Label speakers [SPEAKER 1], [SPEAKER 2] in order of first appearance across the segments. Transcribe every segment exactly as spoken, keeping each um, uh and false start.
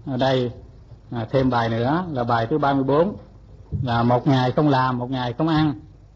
[SPEAKER 1] ở đây à, thêm bài nữa là bài thứ ba mươi bốn, là một ngày không làm, một ngày không ăn.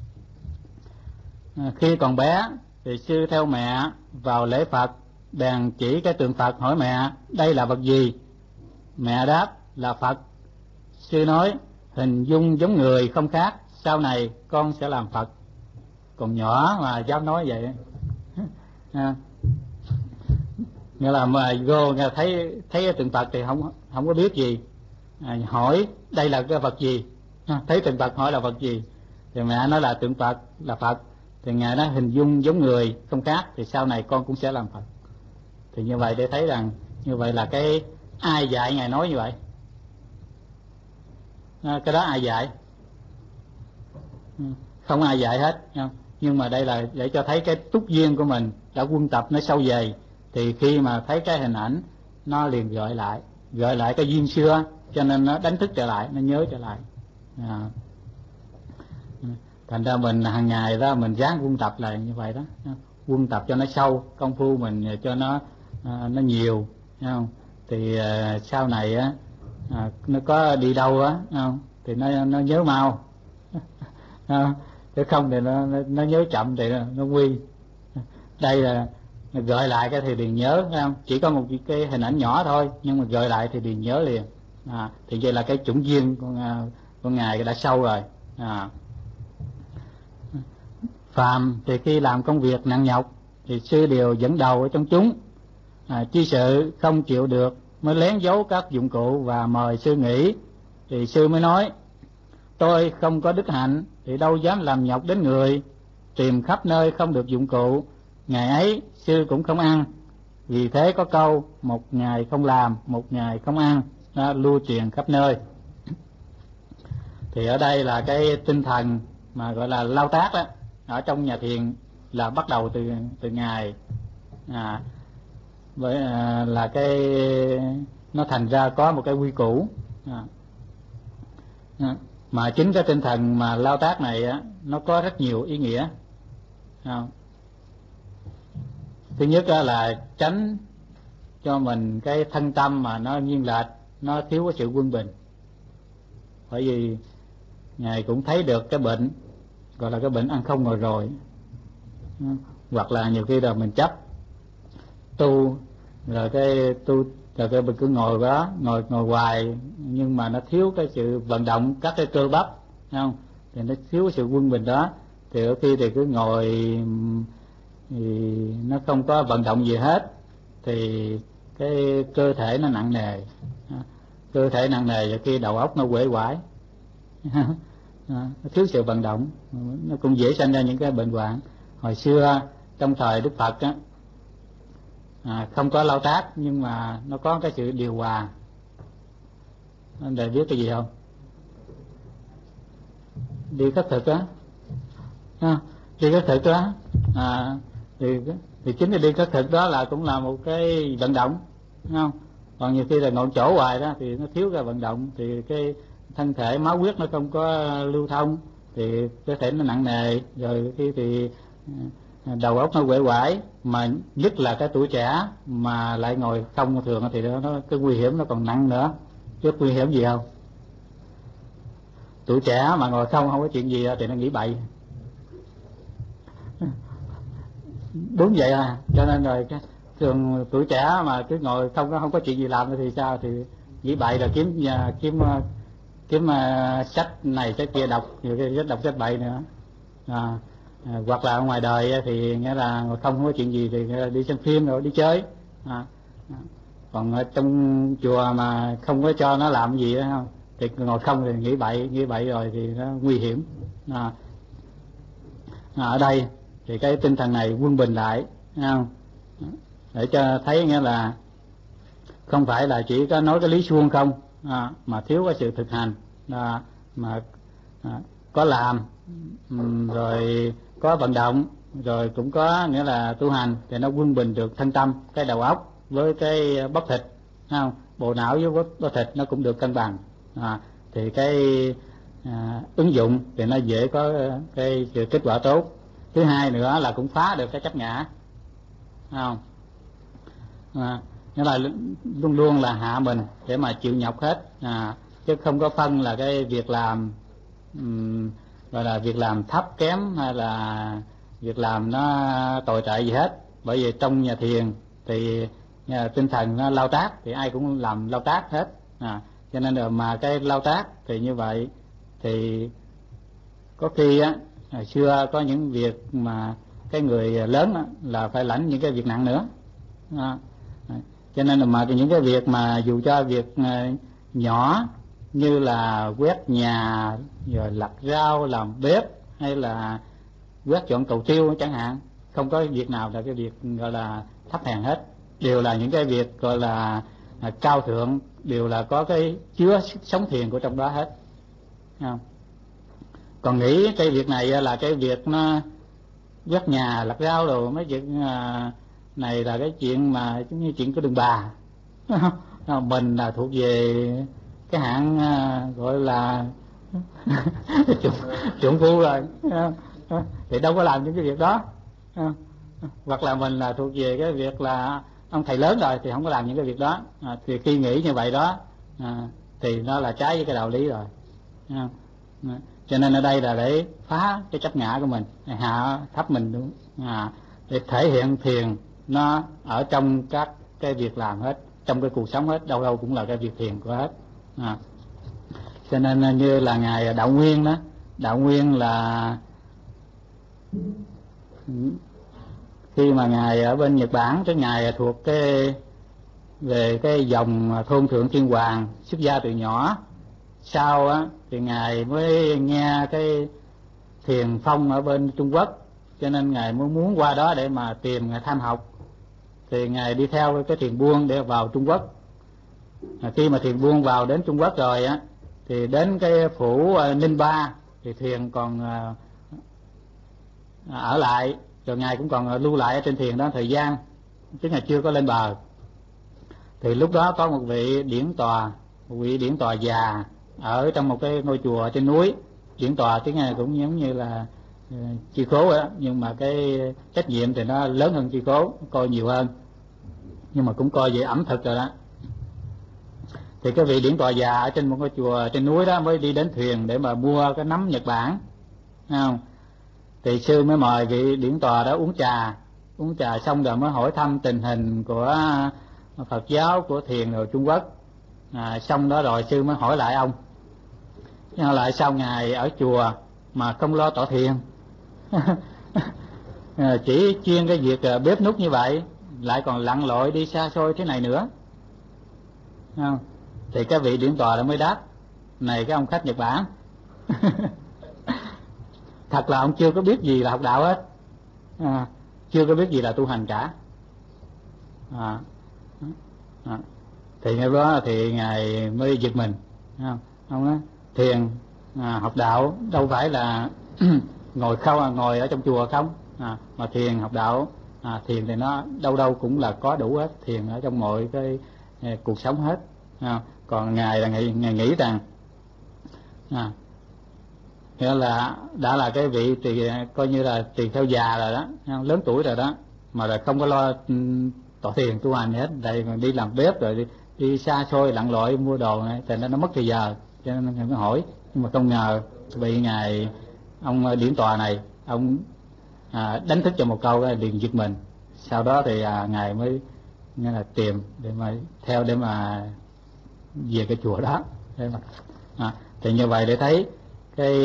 [SPEAKER 1] À, khi còn bé thì sư theo mẹ vào lễ Phật, bèn chỉ cái tượng Phật hỏi mẹ đây là vật gì. Mẹ đáp là Phật. Sư nói hình dung giống người không khác, sau này con sẽ làm Phật. Còn nhỏ mà dám nói vậy. À, nghĩa là mà vô nghe thấy thấy cái tượng Phật thì không không có biết gì. À, hỏi đây là cái vật gì. À, thấy tượng Phật hỏi là vật gì, thì mẹ nói là tượng Phật là Phật. Thì ngài nói hình dung giống người không khác, thì sau này con cũng sẽ làm Phật. Thì như vậy để thấy rằng như vậy là cái ai dạy ngài nói như vậy. À, cái đó ai dạy? Không ai dạy hết. Nhưng mà đây là để cho thấy cái túc duyên của mình đã quân tập nó sâu dày, thì khi mà thấy cái hình ảnh nó liền gợi lại gợi lại cái duyên xưa, cho nên nó đánh thức trở lại, nó nhớ trở lại. À, thành ra mình hàng ngày đó mình ráng quân tập là như vậy đó, quân tập cho nó sâu, công phu mình cho nó à, nó nhiều, thấy không? Thì à, sau này á à, nó có đi đâu á không thì nó nó nhớ mau. Chứ không thì nó, nó nó nhớ chậm thì nó, nó nguy. Đây là gợi lại cái thì liền nhớ, thấy không? Chỉ có một cái hình ảnh nhỏ thôi, nhưng mà gợi lại thì liền nhớ liền. À, thì vậy là cái chủng duyên của, của ngài đã sâu rồi. À. Phàm thì khi làm công việc nặng nhọc thì sư đều dẫn đầu ở trong chúng. À, chi sự không chịu được mới lén giấu các dụng cụ và mời sư nghỉ. Thì sư mới nói tôi không có đức hạnh thì đâu dám làm nhọc đến người. Tìm khắp nơi không được dụng cụ, ngày ấy sư cũng không ăn. Vì thế có câu một ngày không làm, một ngày không ăn, nó lưu truyền khắp nơi. Thì ở đây là cái tinh thần mà gọi là lao tác đó, ở trong nhà thiền là bắt đầu từ từ ngày à, với à, là cái nó thành ra có một cái quy củ à. À, mà chính cái tinh thần mà lao tác này á, nó có rất nhiều ý nghĩa. À, thứ nhất là tránh cho mình cái thân tâm mà nó nghiêng lệch, nó thiếu cái sự quân bình. Bởi vì ngài cũng thấy được cái bệnh gọi là cái bệnh ăn không ngồi rồi, hoặc là nhiều khi là mình chấp tu rồi cái tu rồi cái mình cứ ngồi đó ngồi ngồi hoài, nhưng mà nó thiếu cái sự vận động các cái cơ bắp, không? Thì nó thiếu cái sự quân bình đó, thì ở khi thì cứ ngồi thì nó không có vận động gì hết, thì cái cơ thể nó nặng nề, cơ thể nặng nề và khi đầu óc nó uể oải. Nó thiếu sự vận động, nó cũng dễ sinh ra những cái bệnh hoạn. Hồi xưa trong thời Đức Phật á, à, không có lao tác nhưng mà nó có cái sự điều hòa. Anh để biết cái gì không? Đi khất thực á, à, đi khất thực đó, à, thì, thì chính cái đi khất thực đó là cũng là một cái vận động, đúng không? Còn nhiều khi là ngồi chỗ hoài đó thì nó thiếu cái vận động, thì cái thân thể máu huyết nó không có lưu thông, thì cơ thể nó nặng nề, rồi khi thì đầu óc nó uể oải. Mà nhất là cái tuổi trẻ mà lại ngồi không thường thì nó, nó cái nguy hiểm nó còn nặng nữa. Chứ nguy hiểm gì không? Tuổi trẻ mà ngồi không không có chuyện gì thì nó nghĩ bậy. Đúng vậy à. Cho nên rồi cái thường tuổi trẻ mà cứ ngồi không có không có chuyện gì làm thì sao, thì nghĩ bậy rồi kiếm nhà kiếm kiếm uh, sách này sách kia đọc, nhiều khi đọc sách bậy nữa. À, à, hoặc là ở ngoài đời thì nghĩa là không có chuyện gì thì đi xem phim rồi đi chơi. À, à. Còn ở trong chùa mà không có cho nó làm gì đó, không thì ngồi không thì nghĩ bậy nghĩ bậy rồi thì nó nguy hiểm. À, à, ở đây thì cái tinh thần này quân bình lại, không? Để cho thấy nghĩa là không phải là chỉ có nói cái lý suông không, à, mà thiếu cái sự thực hành, à, mà à, có làm rồi có vận động, rồi cũng có nghĩa là tu hành, thì nó quân bình được thân tâm, cái đầu óc với cái bắp thịt, không? Bộ não với bắp thịt nó cũng được cân bằng. À, thì cái à, ứng dụng thì nó dễ có cái sự kết quả tốt. Thứ hai nữa là cũng phá được cái chấp ngã, không? À, nghĩa là luôn luôn là hạ mình để mà chịu nhọc hết, à, chứ không có phân là cái việc làm um, gọi là việc làm thấp kém hay là việc làm nó tồi tệ gì hết. Bởi vì trong nhà thiền thì nhà tinh thần nó lao tác thì ai cũng làm lao tác hết, à, cho nên là mà cái lao tác thì như vậy thì có khi á, hồi xưa có những việc mà cái người lớn á, là phải lãnh những cái việc nặng nữa, à, cho nên là mà những cái việc mà dù cho việc uh, nhỏ như là quét nhà rồi lặt rau làm bếp hay là quét dọn cầu tiêu chẳng hạn, không có việc nào là cái việc gọi là thấp hèn hết, đều là những cái việc gọi là à, cao thượng, đều là có cái chứa sống thiền của trong đó hết, không? Còn nghĩ cái việc này là cái việc nó quét nhà lặt rau rồi mấy việc à, này là cái chuyện mà giống như chuyện của đàn bà mình là thuộc về cái hạng à, gọi là trượng phu rồi, thì đâu có làm những cái việc đó. Hoặc là mình là thuộc về cái việc là ông thầy lớn rồi thì không có làm những cái việc đó, à, thì khi nghĩ như vậy đó à, thì nó là trái với cái đạo lý rồi. À, cho nên ở đây là để phá cái chấp ngã của mình, hạ thấp mình đúng, à, để thể hiện thiền nó ở trong các cái việc làm hết, trong cái cuộc sống hết, đâu đâu cũng là cái việc thiền của hết. À, cho nên như là ngài Đạo Nguyên đó, Đạo Nguyên là khi mà ngài ở bên Nhật Bản, cái ngài thuộc cái về cái dòng thôn thượng thiên hoàng, xuất gia từ nhỏ. Sau á thì ngài mới nghe cái thiền phong ở bên Trung Quốc, cho nên ngài mới muốn qua đó để mà tìm ngài tham học. Thì ngài đi theo cái thiền buôn để vào Trung Quốc. À, khi mà thiền buôn vào đến Trung Quốc rồi á thì đến cái phủ Ninh Ba thì thiền còn ở lại, rồi ngài cũng còn lưu lại ở trên thiền đó thời gian, chứ ngài chưa có lên bờ. Thì lúc đó có một vị điển tòa, một vị điển tòa già ở trong một cái ngôi chùa trên núi. Điển tòa tiếng này cũng giống như là uh, chi khố đó, nhưng mà cái trách nhiệm thì nó lớn hơn chi khố, coi nhiều hơn, nhưng mà cũng coi về ẩm thực rồi đó. Thì cái vị điển tòa già ở trên một cái chùa trên núi đó mới đi đến thuyền để mà mua cái nấm Nhật Bản, thấy không? Thì sư mới mời vị điển tòa đó uống trà, uống trà xong rồi mới hỏi thăm tình hình của Phật giáo, của thiền rồi Trung Quốc. À, xong đó rồi sư mới hỏi lại ông, nhưng lại sao ngài ở chùa mà không lo tọa thiền chỉ chuyên cái việc bếp núc như vậy, lại còn lặn lội đi xa xôi thế này nữa, không? Thì cái vị điển tòa đã mới đáp, này cái ông khách Nhật Bản thật là ông chưa có biết gì là học đạo hết, à, chưa có biết gì là tu hành cả. À, à, thì ngay đó thì ngài mới giật mình, không? Ông nói thiền à, học đạo đâu phải là ngồi không ngồi ở trong chùa không, à, mà thiền học đạo, à, thiền thì nó đâu đâu cũng là có đủ hết, thiền ở trong mọi cái, cái cuộc sống hết. À, còn ngài là ngài, ngài nghĩ rằng à, nghĩa là đã là cái vị thì coi như là tỳ kheo già rồi đó, lớn tuổi rồi đó, mà là không có lo tọa thiền tu hành hết, đây còn đi làm bếp rồi đi, đi xa xôi lặn lội mua đồ này, thì nó mất thời giờ, cho nên ngài mới hỏi. Nhưng mà không ngờ bị ngài ông điển tòa này ông à, đánh thức cho một câu liền giật mình. Sau đó thì à, ngài mới nghĩa là tìm để mà theo để mà về cái chùa đó để mà à, thì như vậy để thấy cái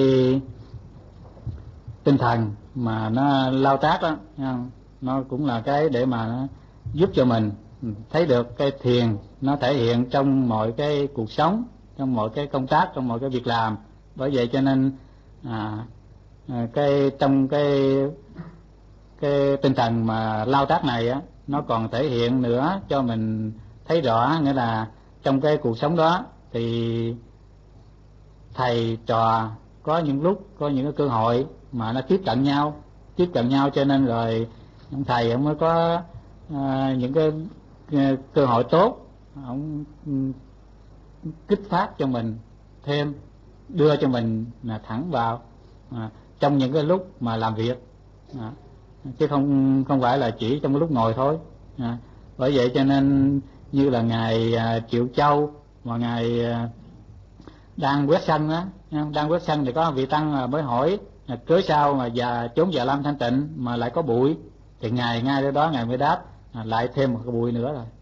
[SPEAKER 1] tinh thần mà nó lao tác đó, nó cũng là cái để mà nó giúp cho mình thấy được cái thiền nó thể hiện trong mọi cái cuộc sống, trong mọi cái công tác, trong mọi cái việc làm. Bởi vậy cho nên à, cái trong cái cái tinh thần mà lao tác này á, nó còn thể hiện nữa cho mình thấy rõ, nghĩa là trong cái cuộc sống đó thì thầy trò có những lúc có những cái cơ hội mà nó tiếp cận nhau, tiếp cận nhau cho nên rồi ông thầy ông mới có à, những cái cơ hội tốt, ông kích phát cho mình thêm, đưa cho mình là thẳng vào à, trong những cái lúc mà làm việc, à, chứ không không phải là chỉ trong cái lúc ngồi thôi. À, bởi vậy cho nên như là ngài à, Triệu Châu mà ngài à, đang quét sân á, đang quét sân thì có vị tăng mới hỏi cớ sao mà già chốn già lam thanh tịnh mà lại có bụi, thì ngài ngay đó, đó ngài mới đáp à, lại thêm một cái bụi nữa rồi.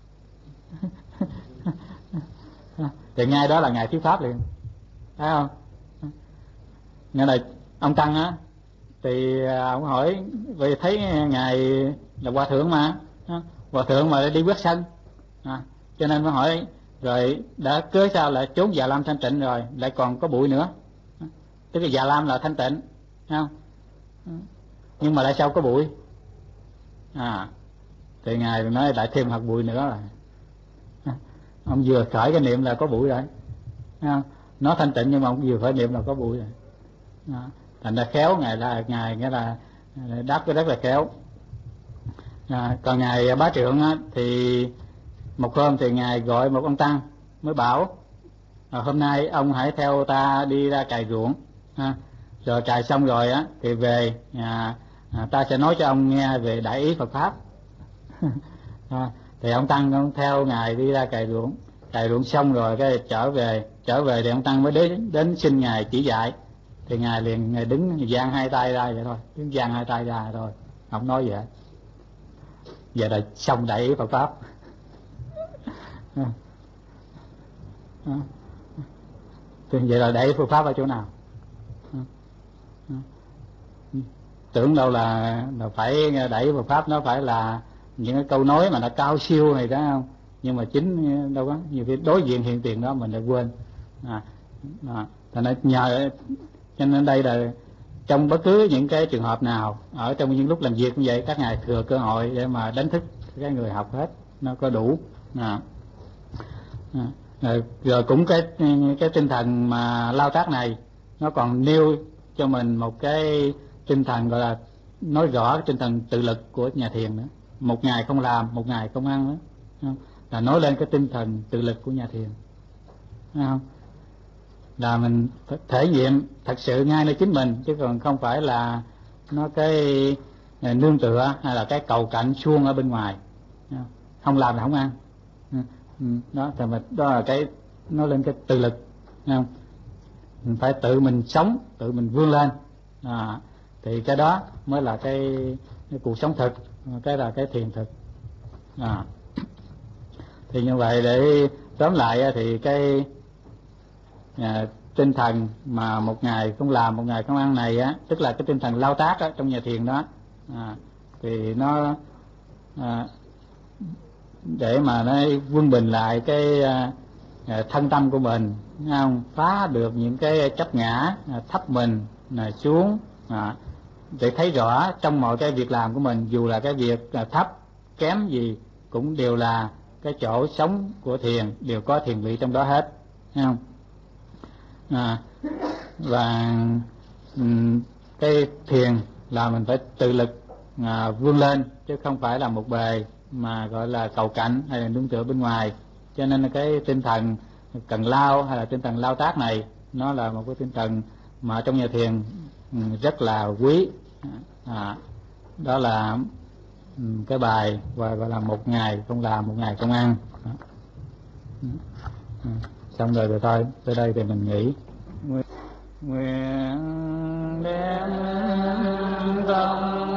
[SPEAKER 1] Thì ngay đó là ngài thuyết pháp liền, thấy không? Nghĩa là ông tăng á thì ông hỏi vì thấy ngài là hòa thượng mà, hòa thượng mà đi quét sân à, cho nên mới hỏi rồi đã cớ sao lại trốn già lam thanh tịnh rồi lại còn có bụi nữa, tức là già lam là thanh tịnh, thấy không? Nhưng mà lại sao có bụi à, thì ngài nói lại thêm hạt bụi nữa rồi. Ông vừa khởi cái niệm là có bụi rồi, thấy không? Nó thanh tịnh nhưng mà ông vừa khởi niệm là có bụi rồi à, thành ra khéo ngài là ngài nghĩa là đáp cái rất là khéo à. Còn ngài Bá Trượng á, thì một hôm thì ngài gọi một ông tăng mới bảo à, hôm nay ông hãy theo ta đi ra cày ruộng ha. Rồi cày xong rồi á thì về à, à, ta sẽ nói cho ông nghe về đại ý Phật pháp. À, thì ông tăng ông theo ngài đi ra cày ruộng, cày ruộng xong rồi cái trở về trở về thì ông tăng mới đến đến xin ngài chỉ dạy, thì ngài liền ngài đứng giang hai tay ra vậy thôi, đứng giang hai tay ra thôi, không nói vậy. Vậy là xong đại ý Phật pháp. À, à, thì vậy là đại ý Phật pháp ở chỗ nào? À, à, tưởng đâu là, là phải đại ý Phật pháp nó phải là những cái câu nói mà nó cao siêu này đó không, nhưng mà chính đâu có, nhiều khi đối diện hiện tiền đó mình lại quên à, à, thành ra nhờ cho nên đây là trong bất cứ những cái trường hợp nào ở trong những lúc làm việc như vậy, các ngài thừa cơ hội để mà đánh thức cái người học hết, nó có đủ à. À, rồi, rồi cũng cái cái tinh thần mà lao tác này nó còn nêu cho mình một cái tinh thần gọi là nói rõ cái tinh thần tự lực của nhà thiền nữa. Một ngày không làm, một ngày không ăn nữa, là nói lên cái tinh thần tự lực của nhà thiền, thấy không? Là mình thể nghiệm thật sự ngay nơi chính mình, chứ còn không phải là nó cái nương tựa hay là cái cầu cạnh suông ở bên ngoài, không làm là không ăn đó. Thì mình đó là cái nó lên cái tự lực, thấy không? Mình phải tự mình sống, tự mình vươn lên à, thì cái đó mới là cái, cái cuộc sống thực, cái là cái thiền thực à. Thì như vậy để tóm lại thì cái à, tinh thần mà một ngày không làm một ngày không ăn này á, tức là cái tinh thần lao tác á, trong nhà thiền đó à, thì nó à, để mà nó quân bình lại cái à, thân tâm của mình, không phá được những cái chấp ngã à, thấp mình à, xuống à, để thấy rõ trong mọi cái việc làm của mình, dù là cái việc à, thấp kém gì cũng đều là cái chỗ sống của thiền, đều có thiền vị trong đó hết, thấy không? À, và um, cái thiền là mình phải tự lực à, vươn lên, chứ không phải là một bề mà gọi là cầu cạnh hay là nương tựa bên ngoài. Cho nên cái tinh thần cần lao hay là tinh thần lao tác này nó là một cái tinh thần mà trong nhà thiền um, rất là quý à, đó là um, cái bài và gọi là một ngày không làm một ngày không ăn à. À, xong rồi rồi thôi, tới đây thì mình nghỉ. Nguyện đem tâm